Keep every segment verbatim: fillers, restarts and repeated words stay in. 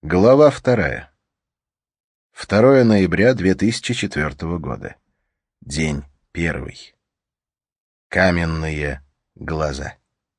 Глава вторая. второе ноября две тысячи четвёртого года. День первый. Каменные глаза.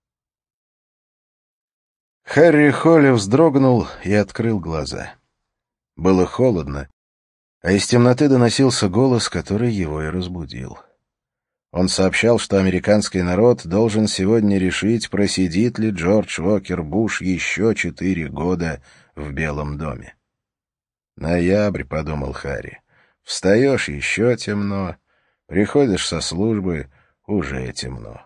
Харри Холли вздрогнул и открыл глаза. Было холодно, а из темноты доносился голос, который его и разбудил. Он сообщал, что американский народ должен сегодня решить, просидит ли Джордж Уокер Буш еще четыре года в Белом доме. «Ноябрь», — подумал Харри. «Встаешь — еще темно. Приходишь со службы — уже темно».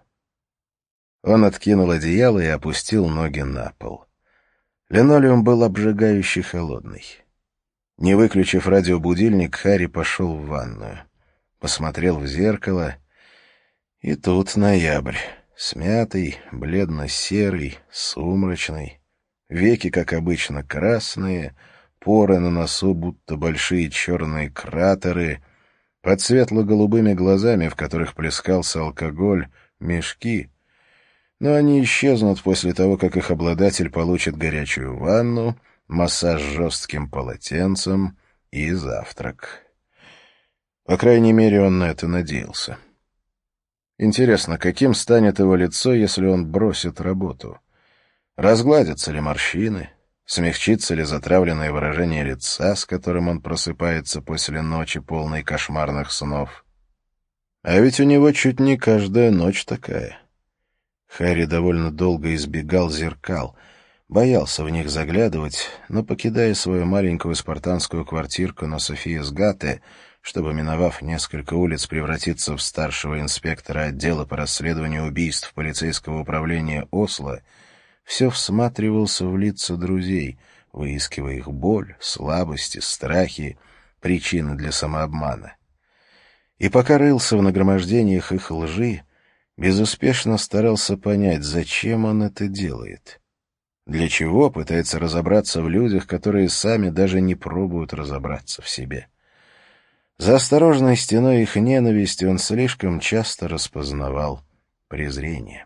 Он откинул одеяло и опустил ноги на пол. Линолеум был обжигающе холодный. Не выключив радиобудильник, Харри пошел в ванную. Посмотрел в зеркало, и тут ноябрь. Смятый, бледно-серый, сумрачный. Веки, как обычно, красные, поры на носу, будто большие черные кратеры. Под светло-голубыми глазами, в которых плескался алкоголь, мешки. Но они исчезнут после того, как их обладатель получит горячую ванну, массаж жестким полотенцем и завтрак. По крайней мере, он на это надеялся. Интересно, каким станет его лицо, если он бросит работу? Разгладятся ли морщины? Смягчится ли затравленное выражение лица, с которым он просыпается после ночи, полной кошмарных снов? А ведь у него чуть не каждая ночь такая. Харри довольно долго избегал зеркал, боялся в них заглядывать, но, покидая свою маленькую спартанскую квартирку на Софиес-Гатте, чтобы, миновав несколько улиц, превратиться в старшего инспектора отдела по расследованию убийств полицейского управления Осло, все всматривался в лица друзей, выискивая их боль, слабости, страхи, причины для самообмана. И пока рылся в нагромождениях их лжи, безуспешно старался понять, зачем он это делает. Для чего пытается разобраться в людях, которые сами даже не пробуют разобраться в себе. За осторожной стеной их ненависти он слишком часто распознавал презрение.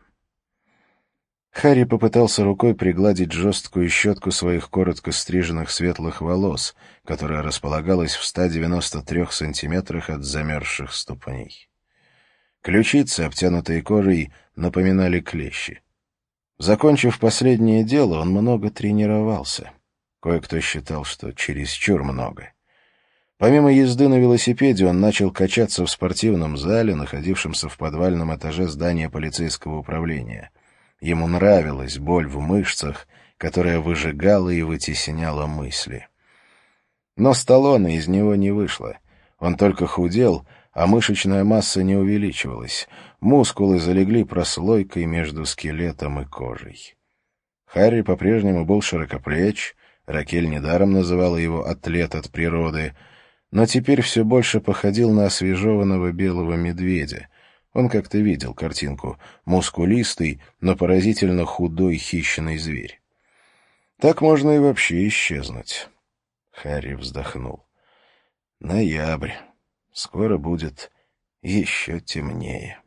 Харри попытался рукой пригладить жесткую щетку своих коротко стриженных светлых волос, которая располагалась в ста девяноста трёх сантиметрах от замерзших ступней. Ключицы, обтянутые кожей, напоминали клещи. Закончив последнее дело, он много тренировался. Кое-кто считал, что чересчур много. Помимо езды на велосипеде, он начал качаться в спортивном зале, находившемся в подвальном этаже здания полицейского управления. Ему нравилась боль в мышцах, которая выжигала и вытесняла мысли. Но Сталлоне из него не вышло. Он только худел, а мышечная масса не увеличивалась. Мускулы залегли прослойкой между скелетом и кожей. Харри по-прежнему был широкоплеч, Ракель недаром называла его «атлет от природы», но теперь все больше походил на освежеванного белого медведя. Он как-то видел картинку: мускулистый, но поразительно худой хищный зверь. Так можно и вообще исчезнуть. Харри вздохнул. Ноябрь. Скоро будет еще темнее.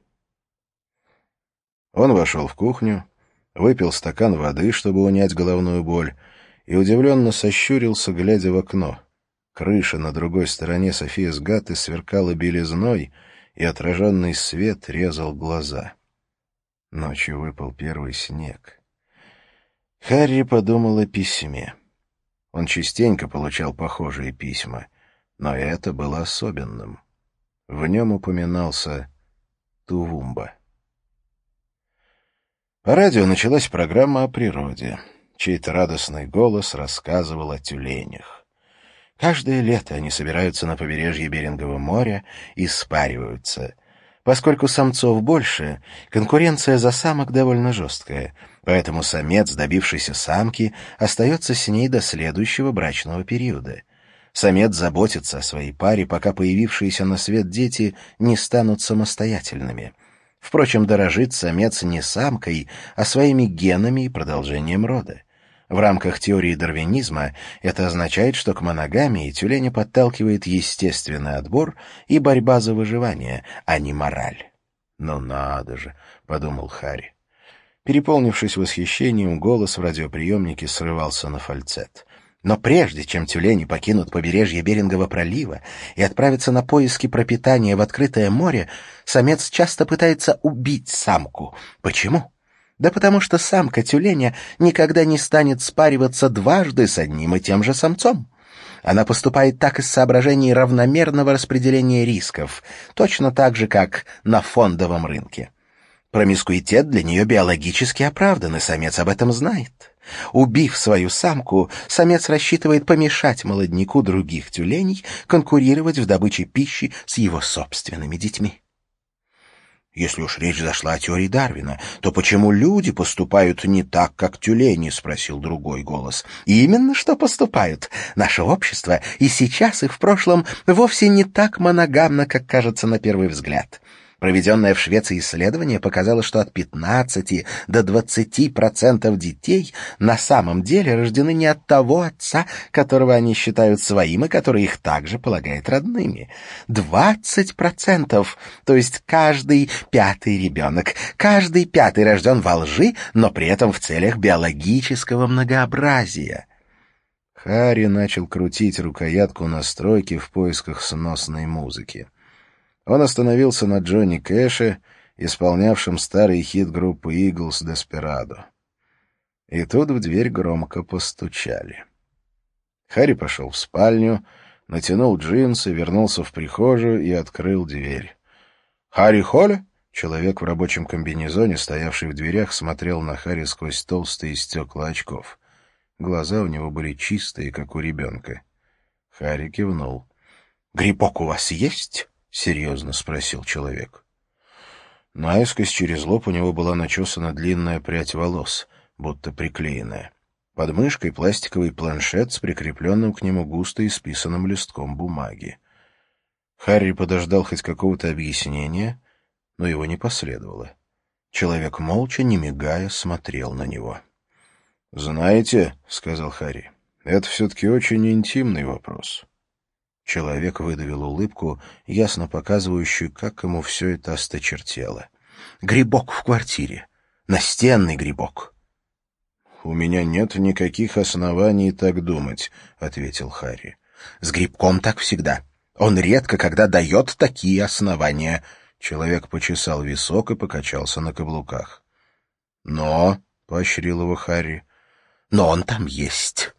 Он вошел в кухню, выпил стакан воды, чтобы унять головную боль, и удивленно сощурился, глядя в окно. Крыша на другой стороне Софиес-Гатте сверкала белизной, и отраженный свет резал глаза. Ночью выпал первый снег. Харри подумал о письме. Он частенько получал похожие письма, но это было особенным. В нем упоминался Тувумба. По радио началась программа о природе. Чей-то радостный голос рассказывал о тюленях. Каждое лето они собираются на побережье Берингового моря и спариваются. Поскольку самцов больше, конкуренция за самок довольно жесткая, поэтому самец, добившийся самки, остается с ней до следующего брачного периода. Самец заботится о своей паре, пока появившиеся на свет дети не станут самостоятельными. Впрочем, дорожит самец не самкой, а своими генами и продолжением рода. В рамках теории дарвинизма это означает, что к моногамии тюленя подталкивает естественный отбор и борьба за выживание, а не мораль. «Ну надо же», — подумал Харри. Переполнившись восхищением, голос в радиоприемнике срывался на фальцет. Но прежде чем тюлени покинут побережье Берингового пролива и отправятся на поиски пропитания в открытое море, самец часто пытается убить самку. Почему? Да потому что самка тюленя никогда не станет спариваться дважды с одним и тем же самцом. Она поступает так из соображений равномерного распределения рисков, точно так же, как на фондовом рынке. Промискуитет для нее биологически оправдан, и самец об этом знает. Убив свою самку, самец рассчитывает помешать молодняку других тюленей конкурировать в добыче пищи с его собственными детьми. «Если уж речь зашла о теории Дарвина, то почему люди поступают не так, как тюлени?» — спросил другой голос. «Именно что поступают. Наше общество и сейчас, и в прошлом вовсе не так моногамно, как кажется на первый взгляд». Проведенное в Швеции исследование показало, что от пятнадцати до двадцати процентов детей на самом деле рождены не от того отца, которого они считают своим и который их также полагает родными. двадцать процентов, то есть каждый пятый ребенок, каждый пятый рожден во лжи, но при этом в целях биологического многообразия. Харри начал крутить рукоятку настройки в поисках сносной музыки. Он остановился на Джонни Кэше, исполнявшем старый хит группы «Иглс» «Деспирадо». И тут в дверь громко постучали. Харри пошел в спальню, натянул джинсы, вернулся в прихожую и открыл дверь. «Харри Холли?» Человек в рабочем комбинезоне, стоявший в дверях, смотрел на Харри сквозь толстые стекла очков. Глаза у него были чистые, как у ребенка. Харри кивнул. «Грибок у вас есть?» — серьезно спросил человек. Наискось через лоб у него была начесана длинная прядь волос, будто приклеенная. Под мышкой пластиковый планшет с прикрепленным к нему густо исписанным листком бумаги. Харри подождал хоть какого-то объяснения, но его не последовало. Человек молча, не мигая, смотрел на него. «Знаете, — сказал Харри, — это все-таки очень интимный вопрос». Человек выдавил улыбку, ясно показывающую, как ему все это осточертело. «Грибок в квартире. Настенный грибок». «У меня нет никаких оснований так думать», — ответил Харри. «С грибком так всегда. Он редко когда дает такие основания». Человек почесал висок и покачался на каблуках. «Но», — поощрил его Харри, — «но он там есть».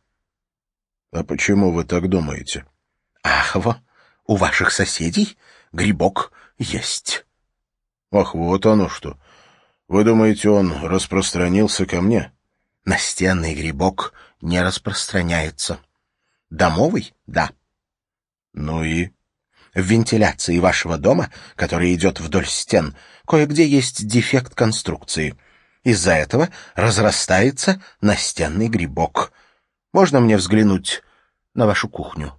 «А почему вы так думаете?» «Ах, во, у ваших соседей грибок есть». «Ах, вот оно что. Вы думаете, он распространился ко мне?» «Настенный грибок не распространяется. Домовый — да». «Ну и?» «В вентиляции вашего дома, который идет вдоль стен, кое-где есть дефект конструкции. Из-за этого разрастается настенный грибок. Можно мне взглянуть на вашу кухню?»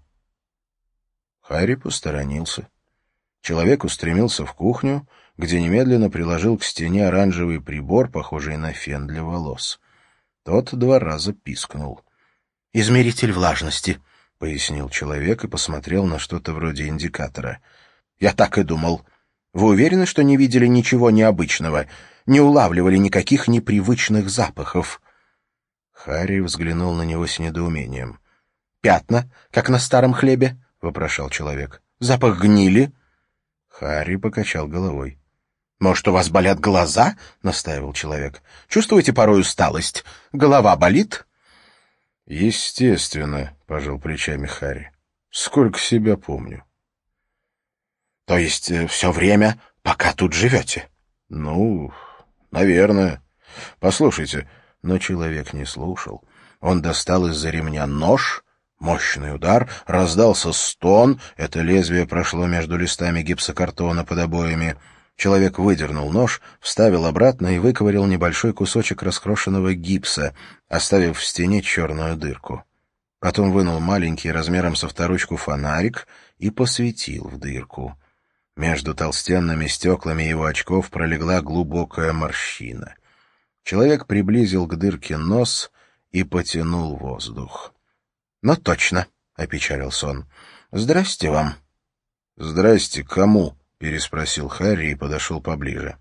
Харри посторонился. Человек устремился в кухню, где немедленно приложил к стене оранжевый прибор, похожий на фен для волос. Тот два раза пискнул. «Измеритель влажности», — пояснил человек и посмотрел на что-то вроде индикатора. «Я так и думал. Вы уверены, что не видели ничего необычного, не улавливали никаких непривычных запахов?» Харри взглянул на него с недоумением. «Пятна, как на старом хлебе?» — вопрошал человек. «Запах гнили?» Харри покачал головой. «Может, у вас болят глаза?» — настаивал человек. «Чувствуете порой усталость? Голова болит?» «Естественно», — пожал плечами Харри. «Сколько себя помню». «То есть все время, пока тут живете?» «Ну, наверное. Послушайте». Но человек не слушал. Он достал из-за ремня нож. Мощный удар, раздался стон, это лезвие прошло между листами гипсокартона под обоями. Человек выдернул нож, вставил обратно и выковырял небольшой кусочек раскрошенного гипса, оставив в стене черную дырку. Потом вынул маленький размером со вторучку фонарик и посветил в дырку. Между толстенными стеклами его очков пролегла глубокая морщина. Человек приблизил к дырке нос и потянул воздух. «Ну точно», — опечалился он. «Здрасте вам». «Здрасте кому?» — переспросил Харри и подошел поближе.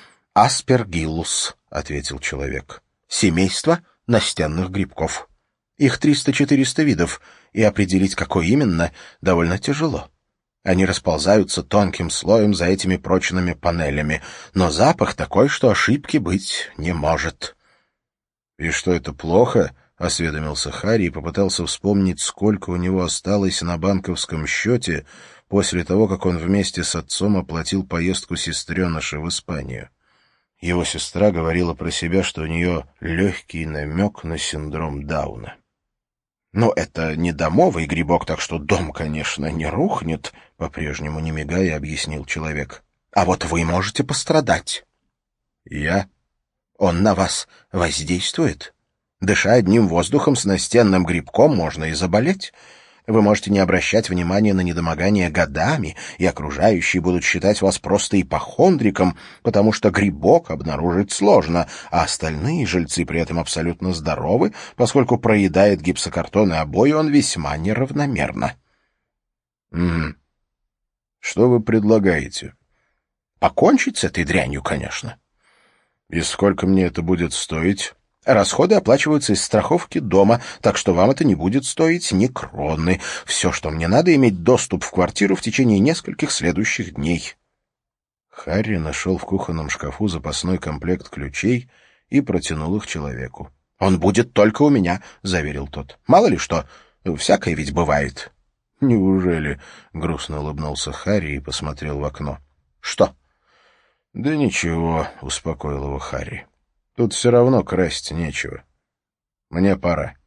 «Аспергиллус», — ответил человек. «Семейство настенных грибков». Их триста-четыреста видов, и определить, какой именно, довольно тяжело. Они расползаются тонким слоем за этими прочными панелями, но запах такой, что ошибки быть не может. — И что, это плохо? — осведомился Харри и попытался вспомнить, сколько у него осталось на банковском счете после того, как он вместе с отцом оплатил поездку сестреныши в Испанию. Его сестра говорила про себя, что у нее легкий намек на синдром Дауна. «Но это не домовый грибок, так что дом, конечно, не рухнет», — по-прежнему не мигая объяснил человек. «А вот вы можете пострадать». «Я?» «Он на вас воздействует. Дыша одним воздухом с настенным грибком, можно и заболеть. Вы можете не обращать внимания на недомогание годами, и окружающие будут считать вас просто ипохондриком, потому что грибок обнаружить сложно, а остальные жильцы при этом абсолютно здоровы, поскольку проедает гипсокартон и обои он весьма неравномерно». «Угу. Что вы предлагаете?» «Покончить с этой дрянью, конечно». «И сколько мне это будет стоить?» Расходы оплачиваются из страховки дома, так что вам это не будет стоить ни кроны. Все, что мне надо, иметь доступ в квартиру в течение нескольких следующих дней». Харри нашел в кухонном шкафу запасной комплект ключей и протянул их человеку. «Он будет только у меня», — заверил тот. «Мало ли что, всякое ведь бывает». «Неужели?» — грустно улыбнулся Харри и посмотрел в окно. «Что?» «Да ничего», — успокоил его Харри. «Тут все равно красть нечего. Мне пора».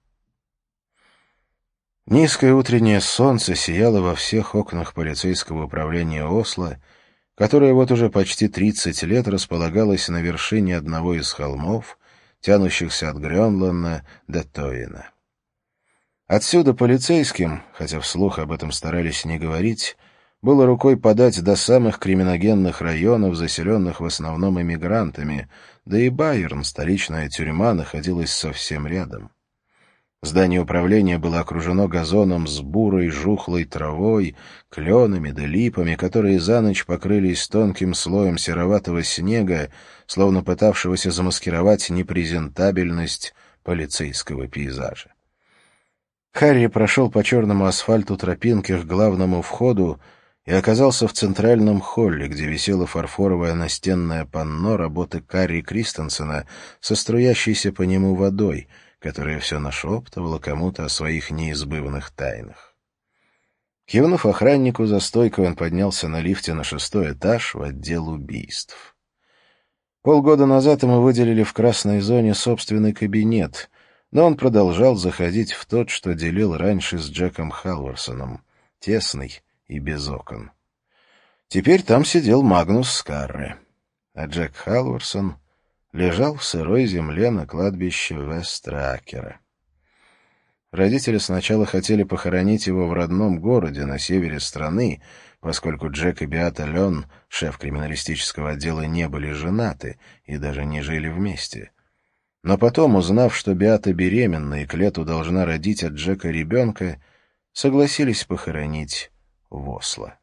Низкое утреннее солнце сияло во всех окнах полицейского управления Осло, которое вот уже почти тридцать лет располагалось на вершине одного из холмов, тянущихся от Грёнланда до Тойена. Отсюда полицейским, хотя вслух об этом старались не говорить, было рукой подать до самых криминогенных районов, заселенных в основном эмигрантами, да и Байерн, столичная тюрьма, находилась совсем рядом. Здание управления было окружено газоном с бурой, жухлой травой, кленами да липами, которые за ночь покрылись тонким слоем сероватого снега, словно пытавшегося замаскировать непрезентабельность полицейского пейзажа. Харри прошел по черному асфальту тропинки к главному входу и оказался в центральном холле, где висело фарфоровое настенное панно работы Карри Кристенсена со струящейся по нему водой, которая все нашептывала кому-то о своих неизбывных тайнах. Кивнув охраннику за стойкой, он поднялся на лифте на шестой этаж в отдел убийств. Полгода назад ему выделили в красной зоне собственный кабинет, но он продолжал заходить в тот, что делил раньше с Джеком Халварсоном, тесный и без окон. Теперь там сидел Магнус Скарре, а Джек Халварсон лежал в сырой земле на кладбище Вестракера. Родители сначала хотели похоронить его в родном городе на севере страны, поскольку Джек и Беата Лен, шеф криминалистического отдела, не были женаты и даже не жили вместе. Но потом, узнав, что Беата беременна и к лету должна родить от Джека ребенка, согласились похоронить в Осло.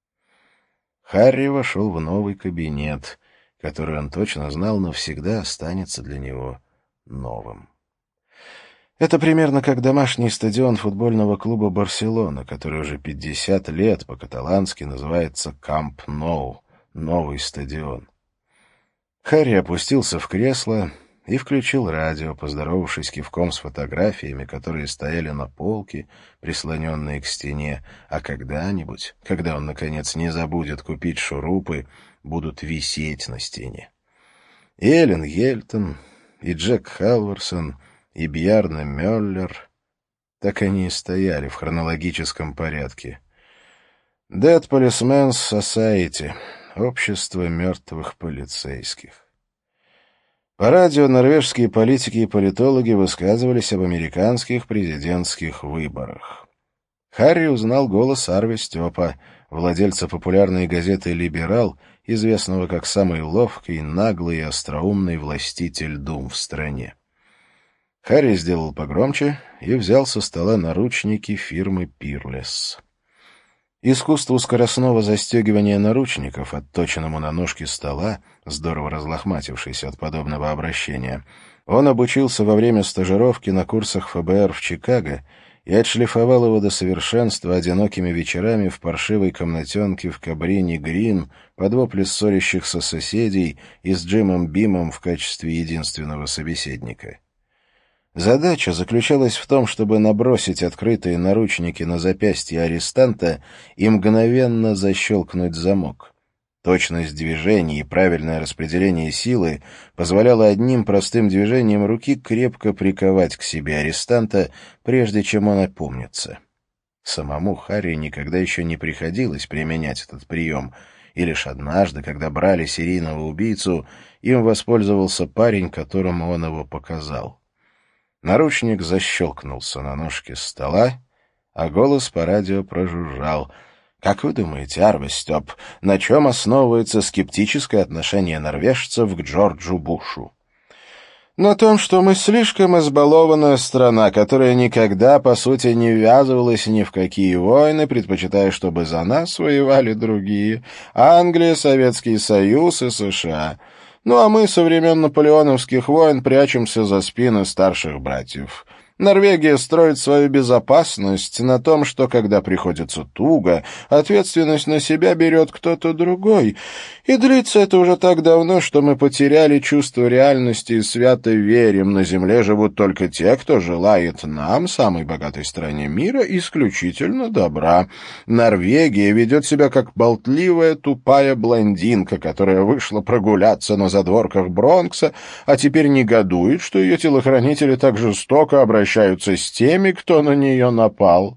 Харри вошел в новый кабинет, который он точно знал навсегда останется для него новым. Это примерно как домашний стадион футбольного клуба «Барселона», который уже пятьдесят лет по-каталански называется «Камп Ноу» — новый стадион. Харри опустился в кресло и включил радио, поздоровавшись кивком с фотографиями, которые стояли на полке, прислоненные к стене, а когда-нибудь, когда он, наконец, не забудет купить шурупы, будут висеть на стене. И Эллен Ельтон, и Джек Халварсон, и Бьярне Мёллер, так они и стояли в хронологическом порядке. Dead Policemen's Society — общество мертвых полицейских. По радио норвежские политики и политологи высказывались об американских президентских выборах. Харри узнал голос Арви Степа, владельца популярной газеты «Либерал», известного как самый ловкий, наглый и остроумный властитель дум в стране. Харри сделал погромче и взял со стола наручники фирмы «Пирлес». Искусству скоростного застегивания наручников, отточенному на ножке стола, здорово разлохматившейся от подобного обращения, Он обучился во время стажировки на курсах ФБР в Чикаго и отшлифовал его до совершенства одинокими вечерами в паршивой комнатенке в Кабрини-Грин под вопли ссорящихся соседей и с Джимом Бимом в качестве единственного собеседника. Задача заключалась в том, чтобы набросить открытые наручники на запястье арестанта и мгновенно защелкнуть замок. Точность движений и правильное распределение силы позволяло одним простым движением руки крепко приковать к себе арестанта, прежде чем он опомнится. Самому Харри никогда еще не приходилось применять этот прием, и лишь однажды, когда брали серийного убийцу, им воспользовался парень, которому он его показал. Наручник защелкнулся на ножке стола, а голос по радио прожужжал. «Как вы думаете, Арвестёп, на чем основывается скептическое отношение норвежцев к Джорджу Бушу?» «На том, что мы слишком избалованная страна, которая никогда, по сути, не ввязывалась ни в какие войны, предпочитая, чтобы за нас воевали другие — Англия, Советский Союз и США. Ну а мы со времен наполеоновских войн прячемся за спины старших братьев. Норвегия строит свою безопасность на том, что, когда приходится туго, ответственность на себя берет кто-то другой. И длится это уже так давно, что мы потеряли чувство реальности и свято верим, на земле живут только те, кто желает нам, самой богатой стране мира, исключительно добра. Норвегия ведет себя как болтливая тупая блондинка, которая вышла прогуляться на задворках Бронкса, а теперь негодует, что ее телохранители так жестоко обращаются с теми, кто на нее напал.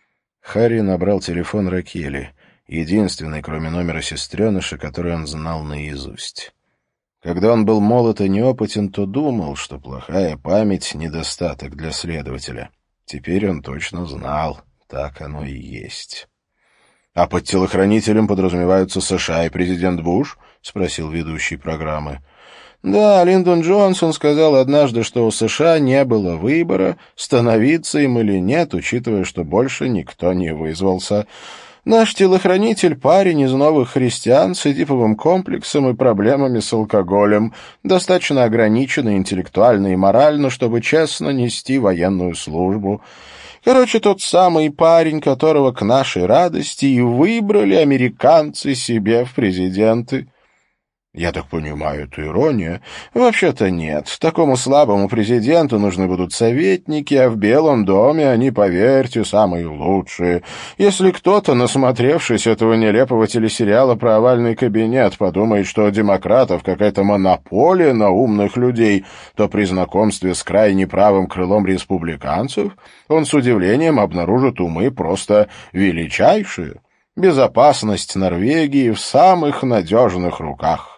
Харри набрал телефон Ракели, единственный, кроме номера сестреныша, который он знал наизусть. Когда он был молод и неопытен, то думал, что плохая память — недостаток для следователя. Теперь он точно знал, так оно и есть. — А под телохранителем подразумеваются США и президент Буш? — спросил ведущий программы. Да, Линдон Джонсон сказал однажды, что у США не было выбора, становиться им или нет, учитывая, что больше никто не вызвался. Наш телохранитель — парень из новых христиан с эдиповым комплексом и проблемами с алкоголем, достаточно ограниченный интеллектуально и морально, чтобы честно нести военную службу. Короче, тот самый парень, которого к нашей радости и выбрали американцы себе в президенты. Я так понимаю, это ирония? Вообще-то нет. Такому слабому президенту нужны будут советники, а в Белом доме они, поверьте, самые лучшие. Если кто-то, насмотревшись этого нелепого телесериала про овальный кабинет, подумает, что у демократов какая-то монополия на умных людей, то при знакомстве с крайне правым крылом республиканцев он с удивлением обнаружит умы просто величайшие. Безопасность Норвегии в самых надежных руках.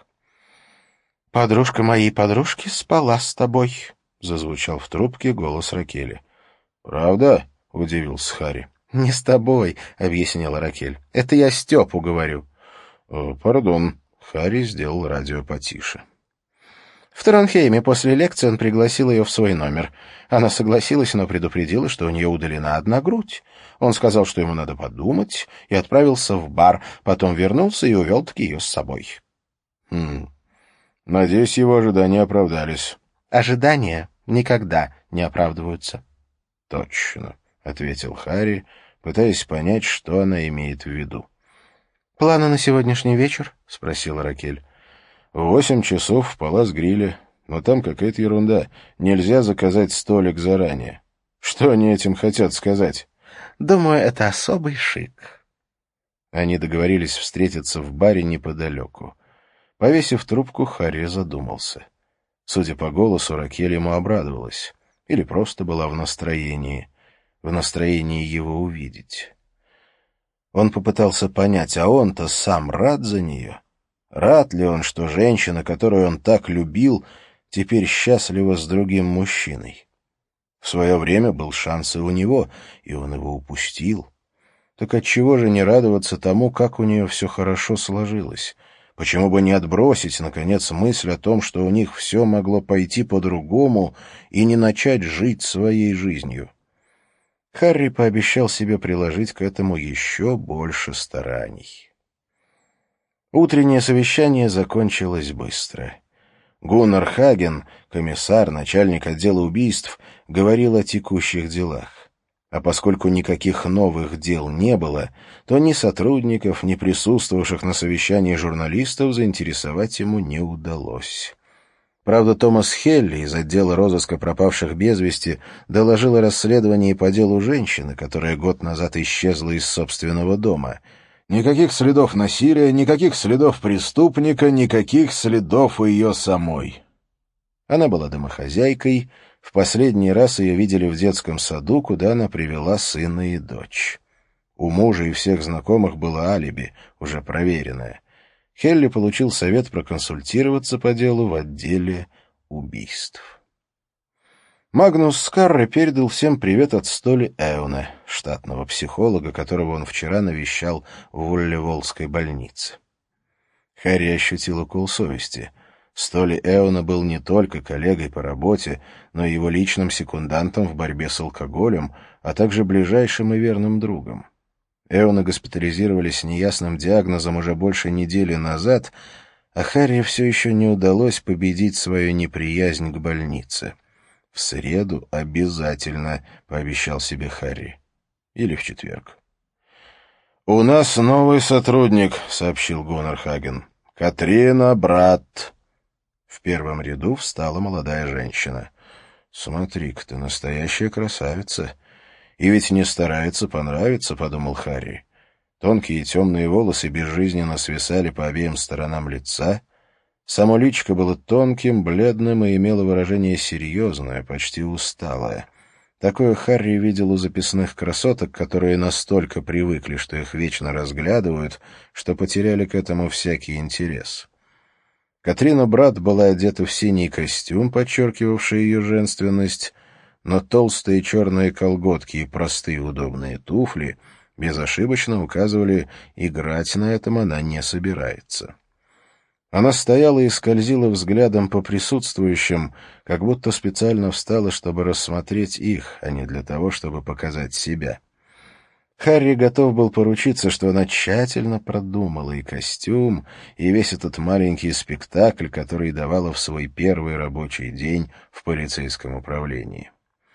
«Подружка моей подружки спала с тобой», — зазвучал в трубке голос Ракели. «Правда?» — удивился Харри. «Не с тобой», — объяснила Ракель. «Это я Степу говорю». «О, пардон». Харри сделал радио потише. В Тронхейме после лекции он пригласил ее в свой номер. Она согласилась, но предупредила, что у нее удалена одна грудь. Он сказал, что ему надо подумать, и отправился в бар, потом вернулся и увел-таки ее с собой. «Хм... Надеюсь, его ожидания оправдались». «Ожидания никогда не оправдываются». «Точно», — ответил Харри, пытаясь понять, что она имеет в виду. «Планы на сегодняшний вечер?» — спросила Ракель. «В восемь часов в Палас-Гриле, но там какая-то ерунда. Нельзя заказать столик заранее. Что они этим хотят сказать?» «Думаю, это особый шик». Они договорились встретиться в баре неподалеку. Повесив трубку, Харри задумался. Судя по голосу, Ракель ему обрадовалась. Или просто была в настроении. В настроении его увидеть. Он попытался понять, а он-то сам рад за нее? Рад ли он, что женщина, которую он так любил, теперь счастлива с другим мужчиной? В свое время был шанс и у него, и он его упустил. Так отчего же не радоваться тому, как у нее все хорошо сложилось? Почему бы не отбросить, наконец, мысль о том, что у них все могло пойти по-другому, и не начать жить своей жизнью? Харри пообещал себе приложить к этому еще больше стараний. Утреннее совещание закончилось быстро. Гуннар Хаген, комиссар, начальник отдела убийств, говорил о текущих делах. А поскольку никаких новых дел не было, то ни сотрудников, ни присутствовавших на совещании журналистов заинтересовать ему не удалось. Правда, Томас Хелли из отдела розыска пропавших без вести доложил о расследовании по делу женщины, которая год назад исчезла из собственного дома. Никаких следов насилия, никаких следов преступника, никаких следов ее самой. Она была домохозяйкой. В последний раз ее видели в детском саду, куда она привела сына и дочь. У мужа и всех знакомых было алиби, уже проверенное. Хелли получил совет проконсультироваться по делу в отделе убийств. Магнус Скарре передал всем привет от Столи Эуне, штатного психолога, которого он вчера навещал в Уллеволской больнице. Харри ощутил укол совести. Столи Эуне был не только коллегой по работе, но и его личным секундантом в борьбе с алкоголем, а также ближайшим и верным другом. Эуна госпитализировали с неясным диагнозом уже больше недели назад, а Харри все еще не удалось победить свою неприязнь к больнице. «В среду обязательно», — пообещал себе Харри. Или в четверг. «У нас новый сотрудник», — сообщил Гуннар Хаген. «Катрина Брат». В первом ряду встала молодая женщина. «Смотри-ка ты, настоящая красавица». «И ведь не старается понравиться», — подумал Харри. Тонкие темные волосы безжизненно свисали по обеим сторонам лица. Само личико было тонким, бледным и имело выражение серьезное, почти усталое. Такое Харри видел у записных красоток, которые настолько привыкли, что их вечно разглядывают, что потеряли к этому всякий интерес. Катрина Брат была одета в синий костюм, подчеркивавший ее женственность, но толстые черные колготки и простые удобные туфли безошибочно указывали, играть на этом она не собирается. Она стояла и скользила взглядом по присутствующим, как будто специально встала, чтобы рассмотреть их, а не для того, чтобы показать себя. Харри готов был поручиться, что она тщательно продумала и костюм, и весь этот маленький спектакль, который давала в свой первый рабочий день в полицейском управлении.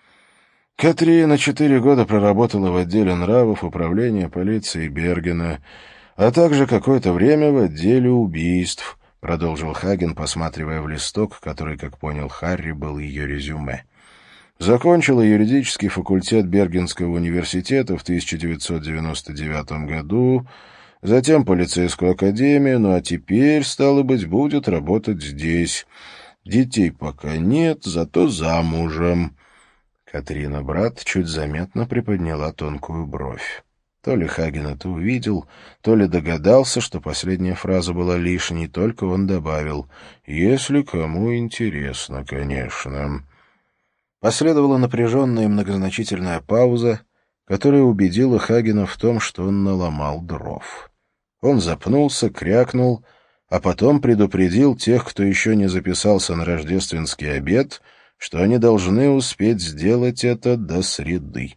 Катрина четыре года проработала в отделе нравов управления полиции Бергена, а также какое-то время в отделе убийств, продолжил Хаген, посматривая в листок, который, как понял Харри, был ее резюме. Закончила юридический факультет Бергенского университета в тысяча девятьсот девяносто девятом году, затем полицейскую академию, ну а теперь, стало быть, будет работать здесь. Детей пока нет, зато замужем. Катрина Брат чуть заметно приподняла тонкую бровь. То ли Хаген это увидел, то ли догадался, что последняя фраза была лишней, только он добавил «если кому интересно, конечно». Последовала напряженная и многозначительная пауза, которая убедила Хагена в том, что он наломал дров. Он запнулся, крякнул, а потом предупредил тех, кто еще не записался на рождественский обед, что они должны успеть сделать это до среды.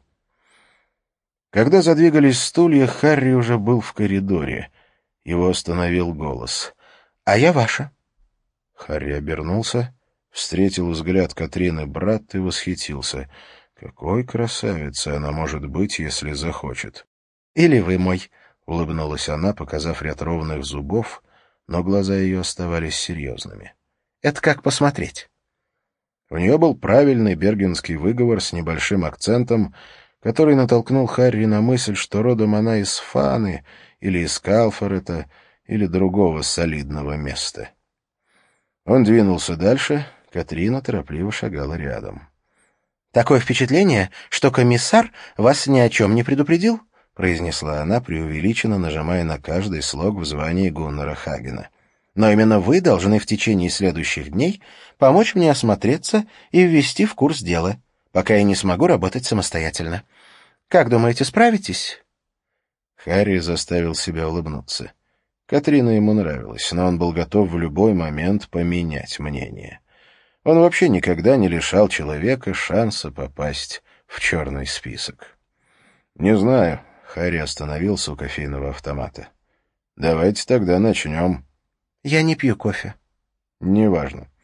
Когда задвигались стулья, Харри уже был в коридоре. Его остановил голос. «А я ваша». Харри обернулся, встретил взгляд Катрины Брат и восхитился. Какой красавицей она может быть, если захочет. «Или вы мой», — улыбнулась она, показав ряд ровных зубов, но глаза ее оставались серьезными. «Это как посмотреть». У нее был правильный бергенский выговор с небольшим акцентом, который натолкнул Харри на мысль, что родом она из Фаны или из Калфорета или другого солидного места. Он двинулся дальше, Катрина торопливо шагала рядом. «Такое впечатление, что комиссар вас ни о чем не предупредил», — произнесла она, преувеличенно нажимая на каждый слог в звании Гуннара Хагена. «Но именно вы должны в течение следующих дней помочь мне осмотреться и ввести в курс дела, пока я не смогу работать самостоятельно. Как думаете, справитесь?» Харри заставил себя улыбнуться. Катрина ему нравилась, но он был готов в любой момент поменять мнение. Он вообще никогда не лишал человека шанса попасть в черный список. «Не знаю», — Харри остановился у кофейного автомата. «Давайте тогда начнем». «Я не пью кофе». «Неважно.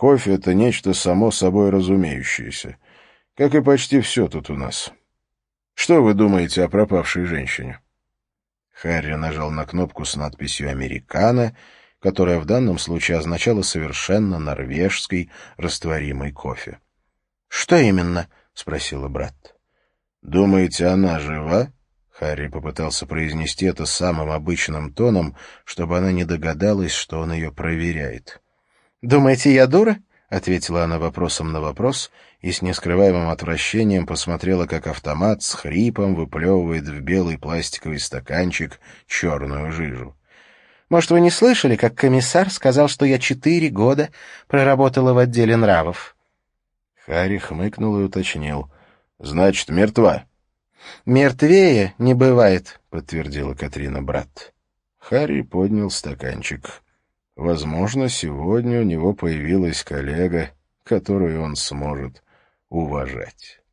Кофе — это нечто само собой разумеющееся, как и почти все тут у нас. Что вы думаете о пропавшей женщине?» Харри нажал на кнопку с надписью «Американо», которая в данном случае означала совершенно норвежский растворимый кофе. «Что именно?» — спросила брат. «Думаете, она жива?» Харри попытался произнести это самым обычным тоном, чтобы она не догадалась, что он ее проверяет. «Думаете, я дура?» — ответила она вопросом на вопрос и с нескрываемым отвращением посмотрела, как автомат с хрипом выплевывает в белый пластиковый стаканчик черную жижу. «Может, вы не слышали, как комиссар сказал, что я четыре года проработала в отделе нравов?» Харри хмыкнул и уточнил. «Значит, мертва?» «Мертвее не бывает», — подтвердила Катрина брат. Харри поднял стаканчик. Возможно, сегодня у него появилась коллега, которую он сможет уважать.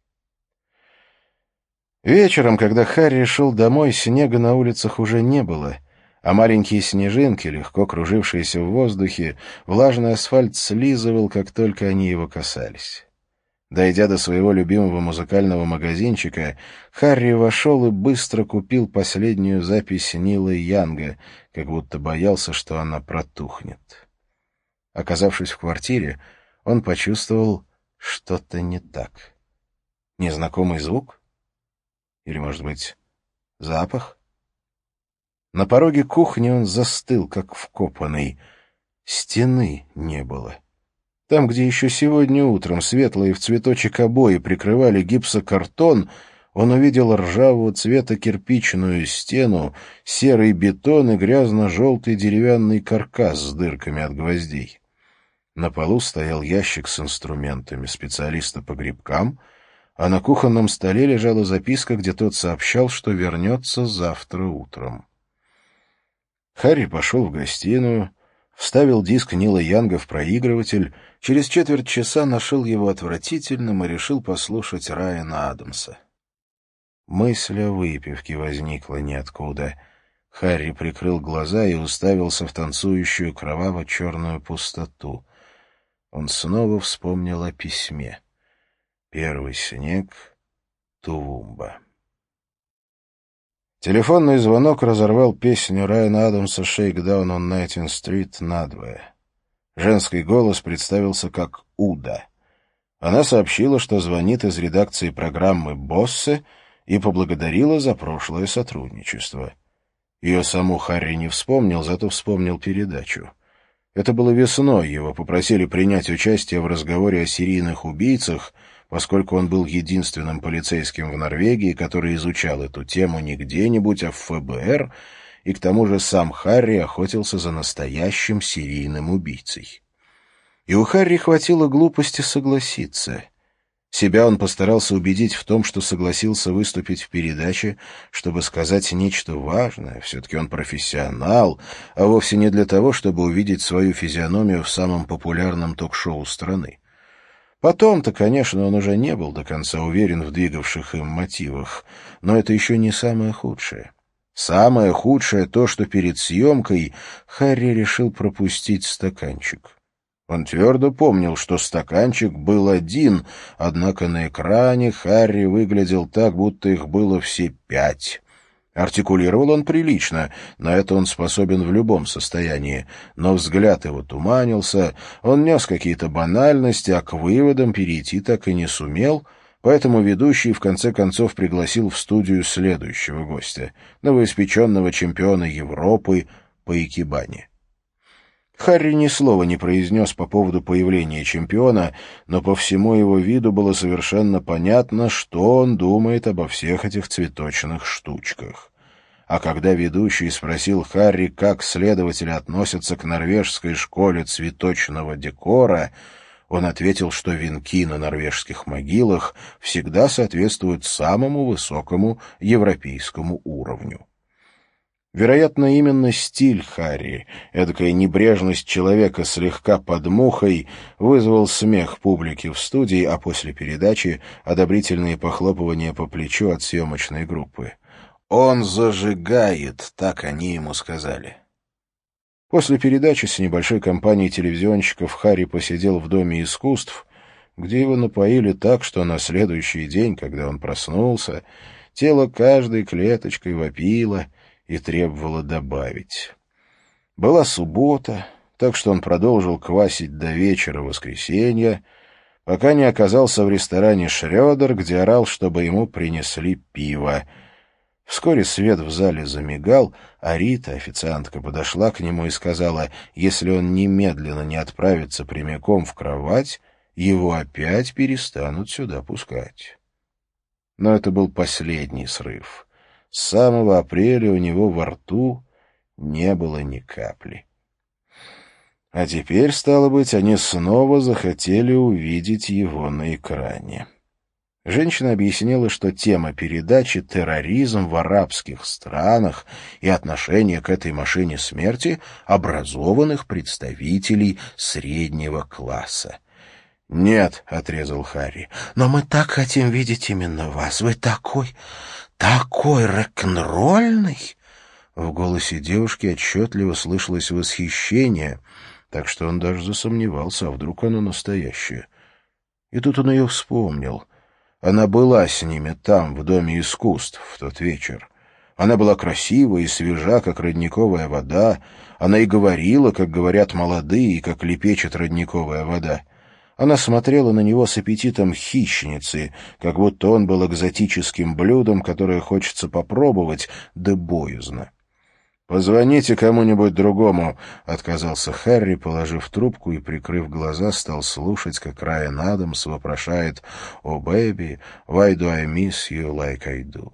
Вечером, когда Харри шел домой, снега на улицах уже не было, а маленькие снежинки, легко кружившиеся в воздухе, влажный асфальт слизывал, как только они его касались. Дойдя до своего любимого музыкального магазинчика, Харри вошел и быстро купил последнюю запись Нила Янга, как будто боялся, что она протухнет. Оказавшись в квартире, он почувствовал что-то не так. Незнакомый звук? Или, может быть, запах? На пороге кухни он застыл, как вкопанный. Стены не было. Там, где еще сегодня утром светлые в цветочек обои прикрывали гипсокартон, он увидел ржавого цвета кирпичную стену, серый бетон и грязно-желтый деревянный каркас с дырками от гвоздей. На полу стоял ящик с инструментами специалиста по грибкам, а на кухонном столе лежала записка, где тот сообщал, что вернется завтра утром. Харри пошел в гостиную, вставил диск Нила Янга в проигрыватель, через четверть часа нашел его отвратительным и решил послушать Райана Адамса. Мысль о выпивке возникла ниоткуда. Харри прикрыл глаза и уставился в танцующую кроваво-черную пустоту. Он снова вспомнил о письме. Первый снег, Тувумба. Телефонный звонок разорвал песню Райана Адамса «Shakedown on Nineteenth Street» надвое. Женский голос представился как Уда. Она сообщила, что звонит из редакции программы «Боссы» и поблагодарила за прошлое сотрудничество. Ее саму Харри не вспомнил, зато вспомнил передачу. Это было весной, его попросили принять участие в разговоре о серийных убийцах, поскольку он был единственным полицейским в Норвегии, который изучал эту тему не где-нибудь, а в эф бэ эр, и к тому же сам Харри охотился за настоящим серийным убийцей. И у Харри хватило глупости согласиться. Себя он постарался убедить в том, что согласился выступить в передаче, чтобы сказать нечто важное. Все-таки он профессионал, а вовсе не для того, чтобы увидеть свою физиономию в самом популярном ток-шоу страны. Потом-то, конечно, он уже не был до конца уверен в двигавших им мотивах, но это еще не самое худшее. Самое худшее то, что перед съемкой Харри решил пропустить стаканчик. Он твердо помнил, что стаканчик был один, однако на экране Харри выглядел так, будто их было все пять. Артикулировал он прилично, на это он способен в любом состоянии, но взгляд его туманился, он нес какие-то банальности, а к выводам перейти так и не сумел, поэтому ведущий в конце концов пригласил в студию следующего гостя, новоиспеченного чемпиона Европы по икебане. Харри ни слова не произнес по поводу появления чемпиона, но по всему его виду было совершенно понятно, что он думает обо всех этих цветочных штучках. А когда ведущий спросил Харри, как следователи относятся к норвежской школе цветочного декора, он ответил, что венки на норвежских могилах всегда соответствуют самому высокому европейскому уровню. Вероятно, именно стиль Харри, эдакая небрежность человека слегка под мухой, вызвал смех публики в студии, а после передачи — одобрительные похлопывания по плечу от съемочной группы. «Он зажигает», — так они ему сказали. После передачи с небольшой компанией телевизионщиков Харри посидел в Доме искусств, где его напоили так, что на следующий день, когда он проснулся, тело каждой клеточкой вопило и требовало добавить. Была суббота, так что он продолжил квасить до вечера воскресенья, пока не оказался в ресторане «Шрёдер», где орал, чтобы ему принесли пиво. Вскоре свет в зале замигал, а Рита, официантка, подошла к нему и сказала, если он немедленно не отправится прямиком в кровать, его опять перестанут сюда пускать. Но это был последний срыв. С самого апреля у него во рту не было ни капли. А теперь, стало быть, они снова захотели увидеть его на экране. Женщина объяснила, что тема передачи «Терроризм в арабских странах» и отношение к этой машине смерти образованных представителей среднего класса. «Нет», — отрезал Харри, — «но мы так хотим видеть именно вас. Вы такой, такой рок-н-ролльный». В голосе девушки отчетливо слышалось восхищение, так что он даже засомневался, а вдруг оно настоящее. И тут он ее вспомнил. Она была с ними там, в Доме искусств, в тот вечер. Она была красива и свежа, как родниковая вода. Она и говорила, как говорят молодые, и как лепечет родниковая вода. Она смотрела на него с аппетитом хищницы, как будто он был экзотическим блюдом, которое хочется попробовать, да боязно. «Позвоните кому-нибудь другому», — отказался Харри, положив трубку и, прикрыв глаза, стал слушать, как Райан Адамс вопрошает «Oh, baby, why do I miss you like I do?»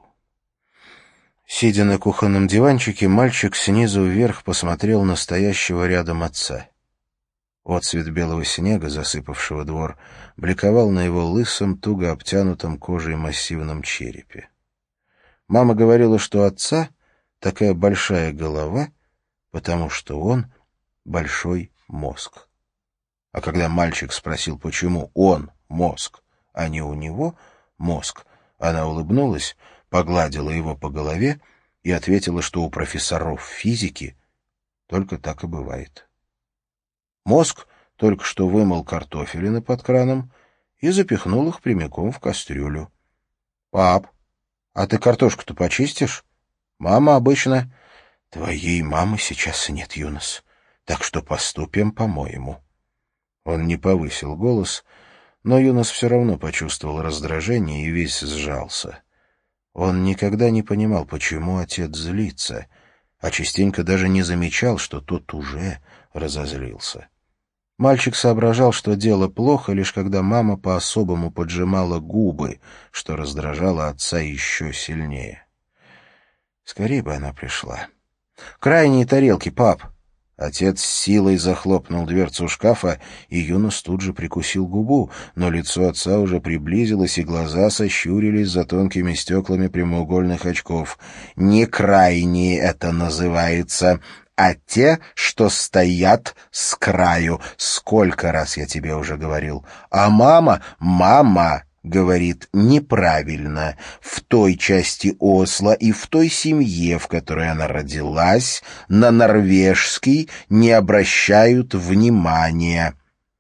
Сидя на кухонном диванчике, мальчик снизу вверх посмотрел на стоящего рядом отца. Отцвет белого снега, засыпавшего двор, бликовал на его лысом, туго обтянутом кожей массивном черепе. Мама говорила, что отца такая большая голова, потому что он большой мозг. А когда мальчик спросил, почему он мозг, а не у него мозг, она улыбнулась, погладила его по голове и ответила, что у профессоров физики только так и бывает. Мозг только что вымыл картофелины под краном и запихнул их прямиком в кастрюлю. — Пап, а ты картошку-то почистишь? Мама обычно... Твоей мамы сейчас нет, Юнос, так что поступим по-моему. Он не повысил голос, но Юнос все равно почувствовал раздражение и весь сжался. Он никогда не понимал, почему отец злится, а частенько даже не замечал, что тот уже разозлился. Мальчик соображал, что дело плохо, лишь когда мама по-особому поджимала губы, что раздражало отца еще сильнее. Скорее бы она пришла. «Крайние тарелки, пап!» Отец с силой захлопнул дверцу шкафа, и Юнос тут же прикусил губу, но лицо отца уже приблизилось, и глаза сощурились за тонкими стеклами прямоугольных очков. «Не крайние это называется, а те, что стоят с краю. Сколько раз я тебе уже говорил. А мама, мама!» говорит неправильно, в той части Осло и в той семье, в которой она родилась, на норвежский не обращают внимания.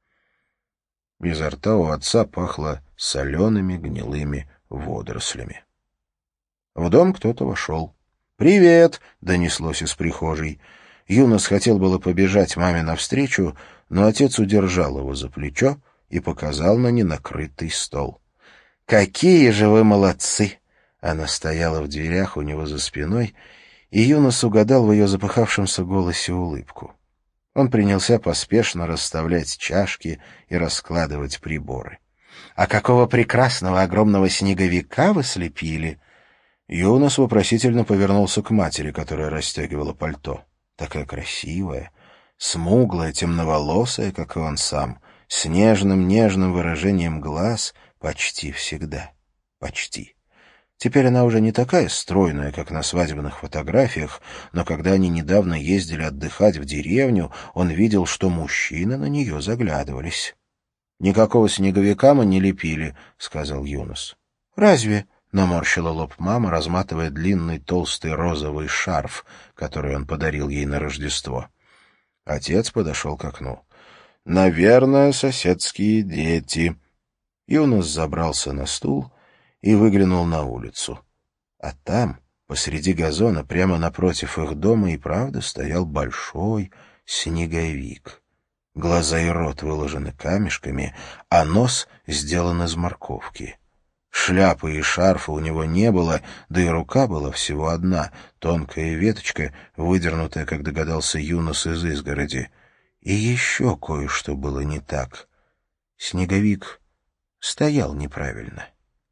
Изо рта у отца пахло солеными гнилыми водорослями. В дом кто-то вошел. «Привет!» — донеслось из прихожей. Юнос хотел было побежать маме навстречу, но отец удержал его за плечо и показал на ненакрытый стол. «Какие же вы молодцы!» Она стояла в дверях у него за спиной, и Юнос угадал в ее запыхавшемся голосе улыбку. Он принялся поспешно расставлять чашки и раскладывать приборы. «А какого прекрасного огромного снеговика вы слепили!» Юнос вопросительно повернулся к матери, которая расстегивала пальто. Такая красивая, смуглая, темноволосая, как и он сам, с нежным-нежным выражением глаз — почти всегда. Почти. Теперь она уже не такая стройная, как на свадебных фотографиях, но когда они недавно ездили отдыхать в деревню, он видел, что мужчины на нее заглядывались. «Никакого снеговика мы не лепили», — сказал Юнос. «Разве?» — наморщила лоб мама, разматывая длинный толстый розовый шарф, который он подарил ей на Рождество. Отец подошел к окну. «Наверное, соседские дети». Юнос забрался на стул и выглянул на улицу. А там, посреди газона, прямо напротив их дома, и правда стоял большой снеговик. Глаза и рот выложены камешками, а нос сделан из морковки. Шляпы и шарфа у него не было, да и рука была всего одна, тонкая веточка, выдернутая, как догадался Юнос, из изгороди. И еще кое-что было не так. Снеговик стоял неправильно.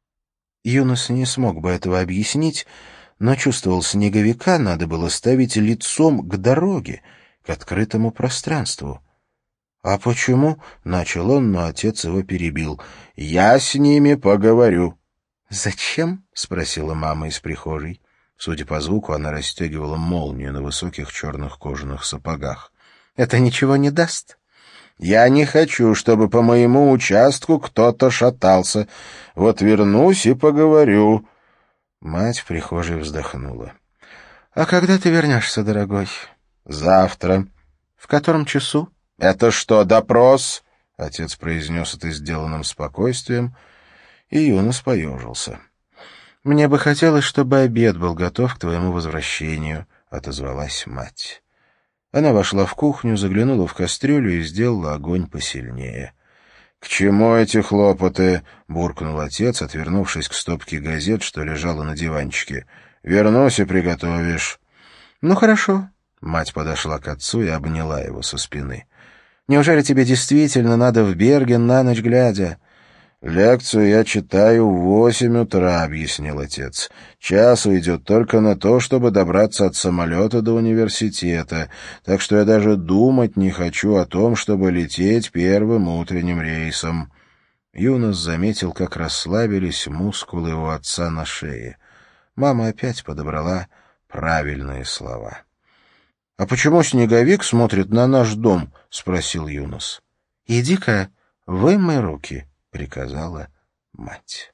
Юнос не смог бы этого объяснить, но чувствовал, снеговика надо было ставить лицом к дороге, к открытому пространству. «А почему?» — начал он, но отец его перебил. «Я с ними поговорю». «Зачем?» — спросила мама из прихожей. Судя по звуку, она расстегивала молнию на высоких черных кожаных сапогах. «Это ничего не даст?» «Я не хочу, чтобы по моему участку кто-то шатался. Вот вернусь и поговорю». Мать в прихожей вздохнула. «А когда ты вернешься, дорогой?» «Завтра». «В котором часу?» «Это что, допрос?» — отец произнес это сделанным спокойствием, и Юнос поежился. «Мне бы хотелось, чтобы обед был готов к твоему возвращению», — отозвалась мать. Она вошла в кухню, заглянула в кастрюлю и сделала огонь посильнее. «К чему эти хлопоты?» — буркнул отец, отвернувшись к стопке газет, что лежала на диванчике. «Вернусь и приготовишь». «Ну, хорошо». Мать подошла к отцу и обняла его со спины. «Неужели тебе действительно надо в Берген на ночь глядя?» «Лекцию я читаю в восемь утра», — объяснил отец. «Час уйдет только на то, чтобы добраться от самолета до университета, так что я даже думать не хочу о том, чтобы лететь первым утренним рейсом». Юнос заметил, как расслабились мускулы его отца на шее. Мама опять подобрала правильные слова. «А почему снеговик смотрит на наш дом?» — спросил Юнос. «Иди-ка, вымой руки», — приказала мать.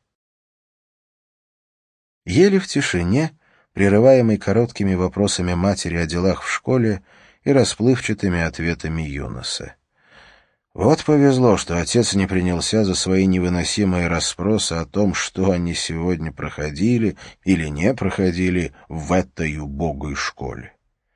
Ели в тишине, прерываемой короткими вопросами матери о делах в школе и расплывчатыми ответами Юноса. Вот повезло, что отец не принялся за свои невыносимые расспросы о том, что они сегодня проходили или не проходили в этой убогой школе.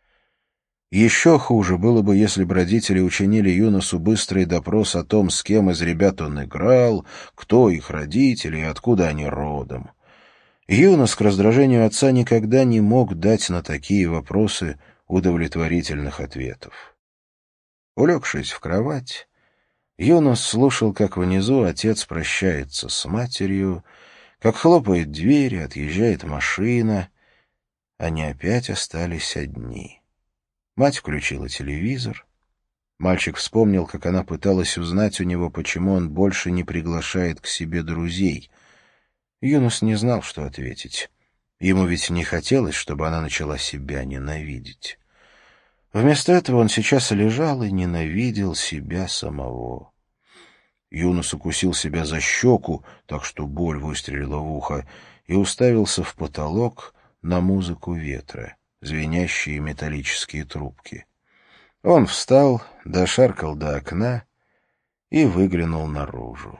Еще хуже было бы, если бы родители учинили Юносу быстрый допрос о том, с кем из ребят он играл, кто их родители и откуда они родом. Юнос к раздражению отца никогда не мог дать на такие вопросы удовлетворительных ответов. Улегшись в кровать, Юнос слушал, как внизу отец прощается с матерью, как хлопает дверь и отъезжает машина. Они опять остались одни. Мать включила телевизор. Мальчик вспомнил, как она пыталась узнать у него, почему он больше не приглашает к себе друзей. Юнос не знал, что ответить. Ему ведь не хотелось, чтобы она начала себя ненавидеть. Вместо этого он сейчас лежал и ненавидел себя самого. Юнос укусил себя за щеку, так что боль выстрелила в ухо, и уставился в потолок на музыку ветра, звенящие металлические трубки. Он встал, дошаркал до окна и выглянул наружу.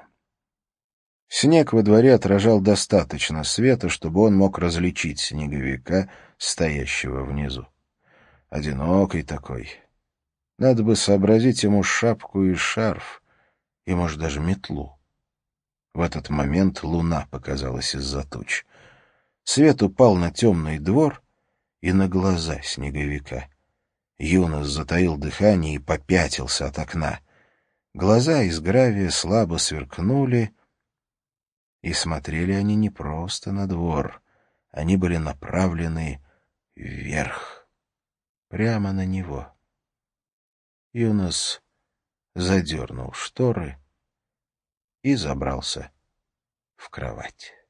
Снег во дворе отражал достаточно света, чтобы он мог различить снеговика, стоящего внизу. Одинокий такой. Надо бы сообразить ему шапку и шарф, и, может, даже метлу. В этот момент луна показалась из-за туч. Свет упал на темный двор и на глаза снеговика. Юнос затаил дыхание и попятился от окна. Глаза из гравия слабо сверкнули, и смотрели они не просто на двор. Они были направлены вверх, прямо на него. Юнос задернул шторы и забрался в кровать.